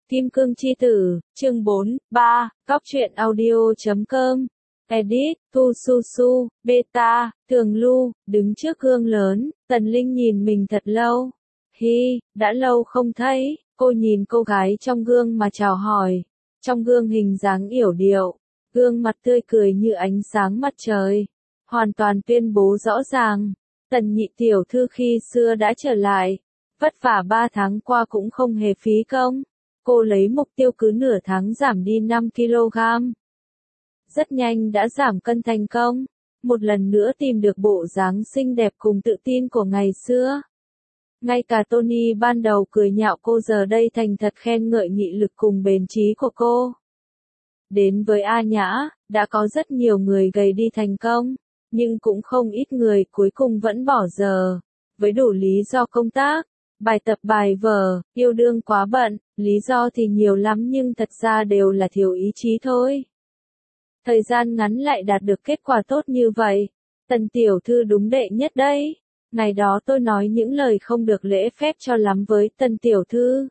Kim Cương Chi Tử, chương 4, 3, Góc truyện audio.com. Edit, Thu Su Su, Beta, Thường Lu, đứng trước gương lớn, Tần Linh nhìn mình thật lâu. Hi, đã lâu không thấy, cô nhìn cô gái trong gương mà chào hỏi. Trong gương hình dáng yểu điệu, gương mặt tươi cười như ánh sáng mặt trời. Hoàn toàn tuyên bố rõ ràng, Tần nhị tiểu thư khi xưa đã trở lại. Vất vả 3 tháng qua cũng không hề phí công. Cô lấy mục tiêu cứ nửa tháng giảm đi 5 kg. Rất nhanh đã giảm cân thành công. Một lần nữa tìm được bộ dáng xinh đẹp cùng tự tin của ngày xưa. Ngay cả Tony ban đầu cười nhạo cô giờ đây thành thật khen ngợi nghị lực cùng bền trí của cô. Đến với A Nhã, đã có rất nhiều người gầy đi thành công, nhưng cũng không ít người cuối cùng vẫn bỏ giờ. Với đủ lý do công tác, bài tập bài vở, yêu đương quá bận, lý do thì nhiều lắm nhưng thật ra đều là thiếu ý chí thôi. Thời gian ngắn lại đạt được kết quả tốt như vậy. Tần tiểu thư đúng đệ nhất đấy. Ngày đó tôi nói những lời không được lễ phép cho lắm với Tần tiểu thư.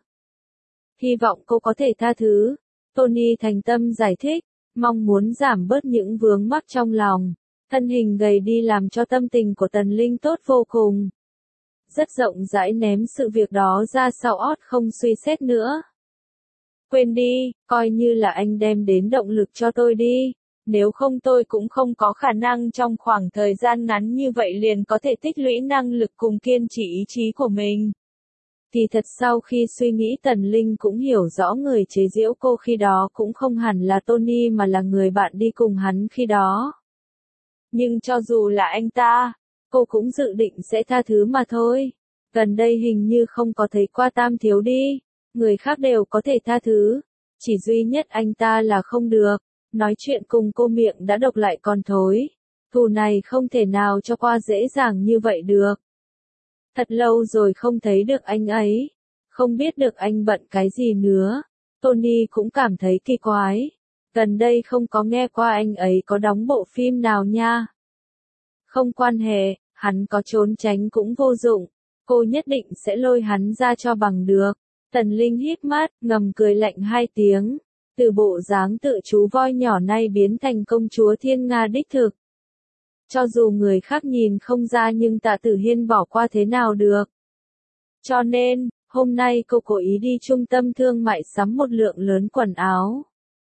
Hy vọng cô có thể tha thứ. Tony thành tâm giải thích, mong muốn giảm bớt những vướng mắc trong lòng. Thân hình gầy đi làm cho tâm tình của Tần Linh tốt vô cùng. Rất rộng rãi ném sự việc đó ra sau ót không suy xét nữa. Quên đi, coi như là anh đem đến động lực cho tôi đi. Nếu không tôi cũng không có khả năng trong khoảng thời gian ngắn như vậy liền có thể tích lũy năng lực cùng kiên trì ý chí của mình. Thì thật sau khi suy nghĩ Tần Linh cũng hiểu rõ người chế giễu cô khi đó cũng không hẳn là Tony mà là người bạn đi cùng hắn khi đó. Nhưng cho dù là anh ta, cô cũng dự định sẽ tha thứ mà thôi. Gần đây hình như không có thấy qua Tam thiếu đi. Người khác đều có thể tha thứ. Chỉ duy nhất anh ta là không được. Nói chuyện cùng cô miệng đã độc lại còn thối. Thù này không thể nào cho qua dễ dàng như vậy được. Thật lâu rồi không thấy được anh ấy. Không biết được anh bận cái gì nữa. Tony cũng cảm thấy kỳ quái. Gần đây không có nghe qua anh ấy có đóng bộ phim nào nha. Không quan hệ, hắn có trốn tránh cũng vô dụng. Cô nhất định sẽ lôi hắn ra cho bằng được. Tần Linh híp mắt, ngầm cười lạnh 2 tiếng. Từ bộ dáng tự chú voi nhỏ nay biến thành công chúa thiên nga đích thực. Cho dù người khác nhìn không ra nhưng Tạ Tử Hiên bỏ qua thế nào được. Cho nên, hôm nay cô cố ý đi trung tâm thương mại sắm một lượng lớn quần áo.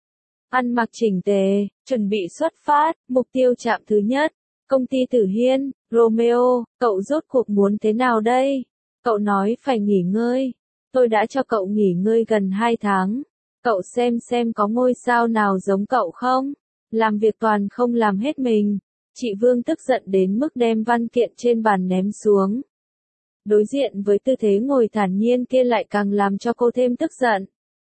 Ăn mặc chỉnh tề, chuẩn bị xuất phát, mục tiêu chạm thứ nhất. Công ty Tử Hiên, Romeo, cậu rốt cuộc muốn thế nào đây? Cậu nói phải nghỉ ngơi. Tôi đã cho cậu nghỉ ngơi gần 2 tháng. Cậu xem có ngôi sao nào giống cậu không? Làm việc toàn không làm hết mình. Chị Vương tức giận đến mức đem văn kiện trên bàn ném xuống. Đối diện với tư thế ngồi thản nhiên kia lại càng làm cho cô thêm tức giận.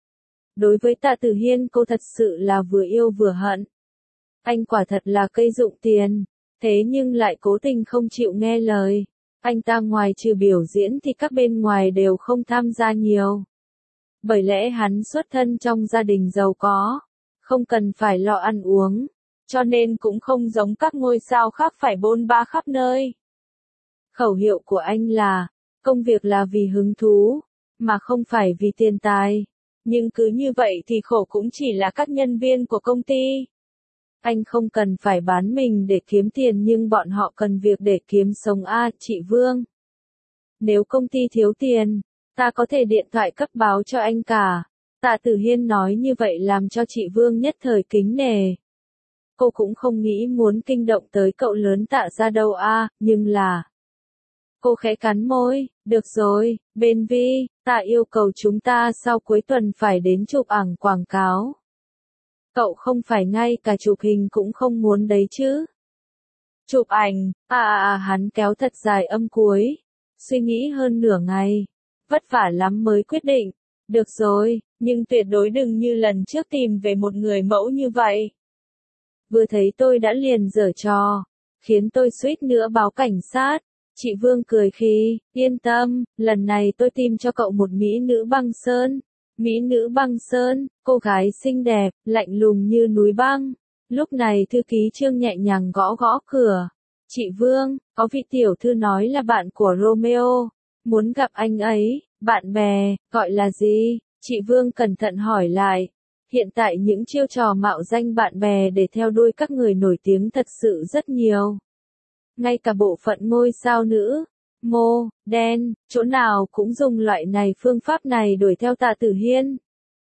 Đối với Tạ Tử Hiên cô thật sự là vừa yêu vừa hận. Anh quả thật là cây dụng tiền. Thế nhưng lại cố tình không chịu nghe lời. Anh ta ngoài trừ biểu diễn thì các bên ngoài đều không tham gia nhiều. Bởi lẽ hắn xuất thân trong gia đình giàu có. Không cần phải lo ăn uống. Cho nên cũng không giống các ngôi sao khác phải bôn ba khắp nơi. Khẩu hiệu của anh là, công việc là vì hứng thú, mà không phải vì tiền tài. Nhưng cứ như vậy thì khổ cũng chỉ là các nhân viên của công ty. Anh không cần phải bán mình để kiếm tiền nhưng bọn họ cần việc để kiếm sống chị Vương. Nếu công ty thiếu tiền, ta có thể điện thoại cấp báo cho anh cả. Tạ Tử Hiên nói như vậy làm cho chị Vương nhất thời kính nể. Cô cũng không nghĩ muốn kinh động tới cậu lớn Tạ ra đâu nhưng là... Cô khẽ cắn môi, được rồi, bên Vi, Tạ yêu cầu chúng ta sau cuối tuần phải đến chụp ảnh quảng cáo. Cậu không phải ngay cả chụp hình cũng không muốn đấy chứ. Chụp ảnh, hắn kéo thật dài âm cuối. Suy nghĩ hơn nửa ngày. Vất vả lắm mới quyết định. Được rồi, nhưng tuyệt đối đừng như lần trước tìm về một người mẫu như vậy. Vừa thấy tôi đã liền giở trò. Khiến tôi suýt nữa báo cảnh sát. Chị Vương cười khi, yên tâm, lần này tôi tìm cho cậu một mỹ nữ băng sơn. Mỹ nữ băng sơn, cô gái xinh đẹp, lạnh lùng như núi băng. Lúc này thư ký Trương nhẹ nhàng gõ gõ cửa. Chị Vương, có vị tiểu thư nói là bạn của Romeo. Muốn gặp anh ấy, bạn bè, gọi là gì? Chị Vương cẩn thận hỏi lại. Hiện tại những chiêu trò mạo danh bạn bè để theo đuôi các người nổi tiếng thật sự rất nhiều. Ngay cả bộ phận ngôi sao nữ, mô, đen, chỗ nào cũng dùng loại này phương pháp này đuổi theo Tạ Tử Hiên.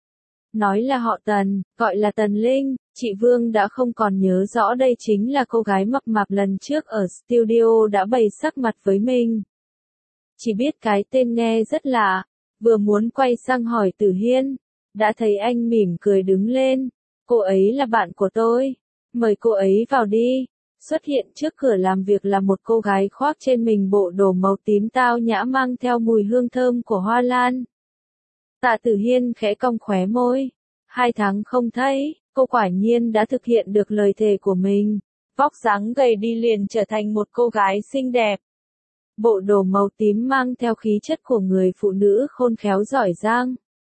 Nói là họ Tần, gọi là Tần Linh, chị Vương đã không còn nhớ rõ đây chính là cô gái mập mạp lần trước ở studio đã bày sắc mặt với mình. Chỉ biết cái tên nghe rất lạ, vừa muốn quay sang hỏi Tử Hiên, đã thấy anh mỉm cười đứng lên, cô ấy là bạn của tôi, mời cô ấy vào đi. Xuất hiện trước cửa làm việc là một cô gái khoác trên mình bộ đồ màu tím tao nhã mang theo mùi hương thơm của hoa lan. Tạ Tử Hiên khẽ cong khóe môi. 2 tháng không thấy, cô quả nhiên đã thực hiện được lời thề của mình. Vóc dáng gầy đi liền trở thành một cô gái xinh đẹp. Bộ đồ màu tím mang theo khí chất của người phụ nữ khôn khéo giỏi giang.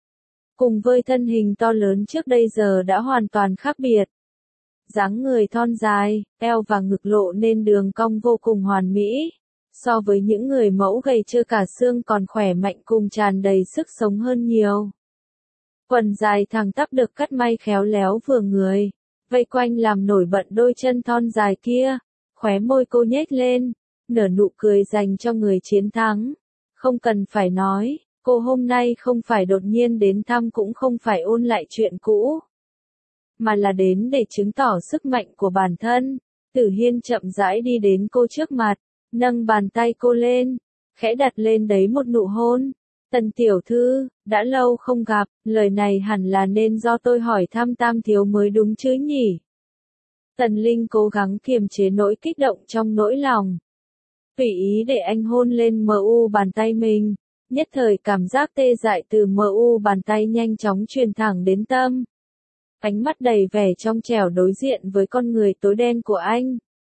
Cùng với thân hình to lớn trước đây giờ đã hoàn toàn khác biệt. Dáng người thon dài, eo và ngực lộ nên đường cong vô cùng hoàn mỹ. So với những người mẫu gầy trơ cả xương còn khỏe mạnh cùng tràn đầy sức sống hơn nhiều. Quần dài thẳng tắp được cắt may khéo léo vừa người, vây quanh làm nổi bật đôi chân thon dài kia, khóe môi cô nhếch lên, nở nụ cười dành cho người chiến thắng. Không cần phải nói, cô hôm nay không phải đột nhiên đến thăm cũng không phải ôn lại chuyện cũ, mà là đến để chứng tỏ sức mạnh của bản thân. Tử Hiên chậm rãi đi đến cô trước mặt, nâng bàn tay cô lên, khẽ đặt lên đấy một nụ hôn. Tần tiểu thư, đã lâu không gặp, lời này hẳn là nên do tôi hỏi thăm Tam thiếu mới đúng chứ nhỉ? Tần Linh cố gắng kiềm chế nỗi kích động trong nỗi lòng. Tùy ý để anh hôn lên bàn tay mình, nhất thời cảm giác tê dại từ bàn tay nhanh chóng truyền thẳng đến tâm. Ánh mắt đầy vẻ trong trẻo đối diện với con người tối đen của anh.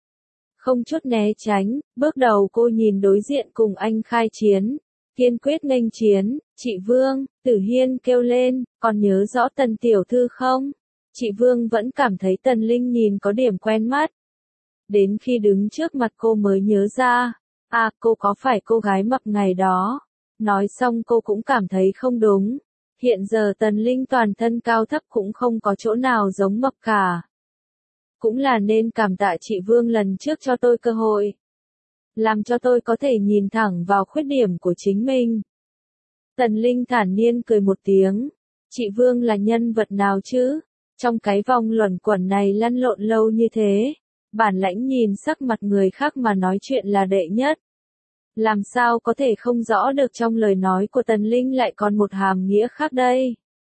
Không chút né tránh, bước đầu cô nhìn đối diện cùng anh khai chiến. Kiên quyết nghênh chiến, chị Vương, Tử Hiên kêu lên, còn nhớ rõ Tần tiểu thư không? Chị Vương vẫn cảm thấy Tần Linh nhìn có điểm quen mắt. Đến khi đứng trước mặt cô mới nhớ ra, cô có phải cô gái mập ngày đó. Nói xong cô cũng cảm thấy không đúng. Hiện giờ Tần Linh toàn thân cao thấp cũng không có chỗ nào giống mập cả. Cũng là nên cảm tạ chị Vương lần trước cho tôi cơ hội. Làm cho tôi có thể nhìn thẳng vào khuyết điểm của chính mình. Tần Linh thản nhiên cười một tiếng. Chị Vương là nhân vật nào chứ? Trong cái vòng luẩn quẩn này lăn lộn lâu như thế. Bản lãnh nhìn sắc mặt người khác mà nói chuyện là đệ nhất. Làm sao có thể không rõ được trong lời nói của Tần Linh lại còn một hàm nghĩa khác đây.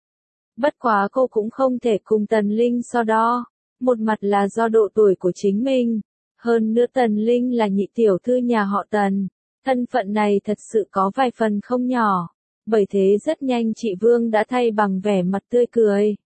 Bất quá cô cũng không thể cùng Tần Linh so đo. Một mặt là do độ tuổi của chính mình. Hơn nữa Tần Linh là nhị tiểu thư nhà họ Tần. Thân phận này thật sự có vài phần không nhỏ. Bởi thế rất nhanh chị Vương đã thay bằng vẻ mặt tươi cười.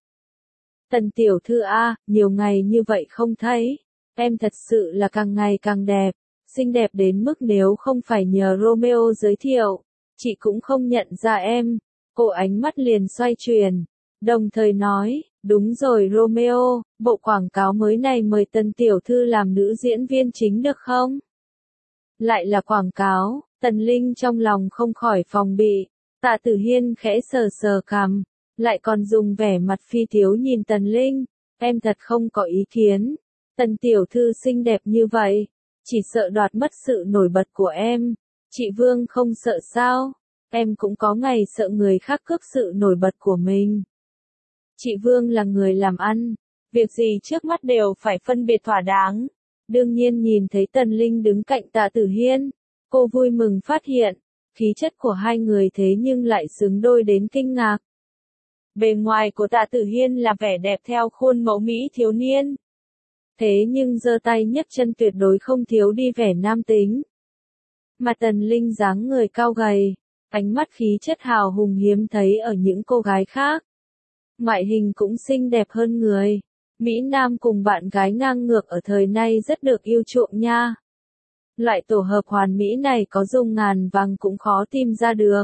Tần tiểu thư nhiều ngày như vậy không thấy. Em thật sự là càng ngày càng đẹp. Xinh đẹp đến mức nếu không phải nhờ Romeo giới thiệu, chị cũng không nhận ra em. Cô ánh mắt liền xoay chuyển. Đồng thời nói, đúng rồi Romeo, bộ quảng cáo mới này mời Tần tiểu thư làm nữ diễn viên chính được không? Lại là quảng cáo, Tần Linh trong lòng không khỏi phòng bị. Tạ Tử Hiên khẽ sờ sờ cằm, lại còn dùng vẻ mặt phi thiếu nhìn Tần Linh. Em thật không có ý kiến. Tần tiểu thư xinh đẹp như vậy, chỉ sợ đoạt mất sự nổi bật của em. Chị Vương không sợ sao? Em cũng có ngày sợ người khác cướp sự nổi bật của mình. Chị Vương là người làm ăn, việc gì trước mắt đều phải phân biệt thỏa đáng. Đương nhiên nhìn thấy Tần Linh đứng cạnh Tạ Tử Hiên, cô vui mừng phát hiện, khí chất của hai người thế nhưng lại xứng đôi đến kinh ngạc. Bề ngoài của Tạ Tử Hiên là vẻ đẹp theo khuôn mẫu Mỹ thiếu niên. Thế nhưng giơ tay nhấc chân tuyệt đối không thiếu đi vẻ nam tính. Mà Tần Linh dáng người cao gầy, ánh mắt khí chất hào hùng hiếm thấy ở những cô gái khác. Ngoại hình cũng xinh đẹp hơn người. Mỹ Nam cùng bạn gái ngang ngược ở thời nay rất được yêu chuộng nha. Loại tổ hợp hoàn mỹ này có dùng ngàn vàng cũng khó tìm ra được.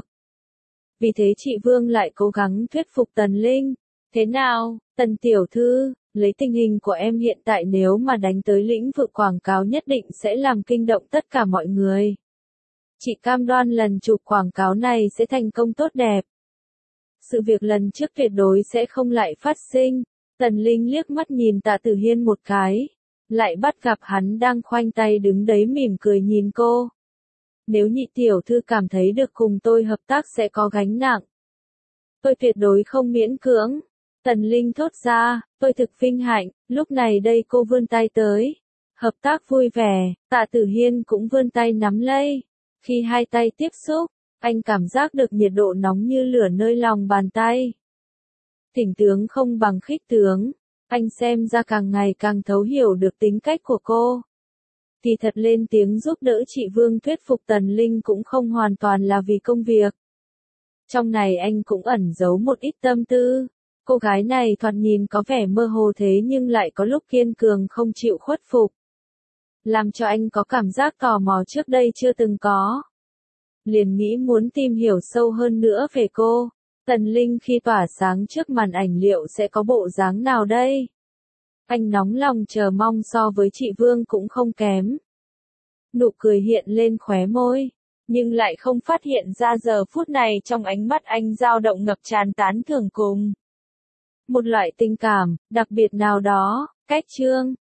Vì thế chị Vương lại cố gắng thuyết phục Tần Linh. Thế nào, Tần tiểu thư, lấy tình hình của em hiện tại nếu mà đánh tới lĩnh vực quảng cáo nhất định sẽ làm kinh động tất cả mọi người. Chị cam đoan lần chụp quảng cáo này sẽ thành công tốt đẹp. Sự việc lần trước tuyệt đối sẽ không lại phát sinh. Tần Linh liếc mắt nhìn Tạ Tử Hiên một cái, lại bắt gặp hắn đang khoanh tay đứng đấy mỉm cười nhìn cô. Nếu nhị tiểu thư cảm thấy được cùng tôi hợp tác sẽ có gánh nặng, tôi tuyệt đối không miễn cưỡng. Tần Linh thốt ra, tôi thực vinh hạnh, lúc này đây cô vươn tay tới. Hợp tác vui vẻ, Tạ Tử Hiên cũng vươn tay nắm lấy. Khi hai tay tiếp xúc, anh cảm giác được nhiệt độ nóng như lửa nơi lòng bàn tay. Thỉnh tướng không bằng khích tướng, anh xem ra càng ngày càng thấu hiểu được tính cách của cô. Kỳ thật lên tiếng giúp đỡ chị Vương thuyết phục Tần Linh cũng không hoàn toàn là vì công việc. Trong này anh cũng ẩn giấu một ít tâm tư. Cô gái này thoạt nhìn có vẻ mơ hồ thế nhưng lại có lúc kiên cường không chịu khuất phục. Làm cho anh có cảm giác tò mò trước đây chưa từng có. Liền nghĩ muốn tìm hiểu sâu hơn nữa về cô. Tần Linh khi tỏa sáng trước màn ảnh liệu sẽ có bộ dáng nào đây? Anh nóng lòng chờ mong so với chị Vương cũng không kém. Nụ cười hiện lên khóe môi, nhưng lại không phát hiện ra giờ phút này trong ánh mắt anh dao động ngập tràn tán thưởng cùng một loại tình cảm, đặc biệt nào đó. Cách chương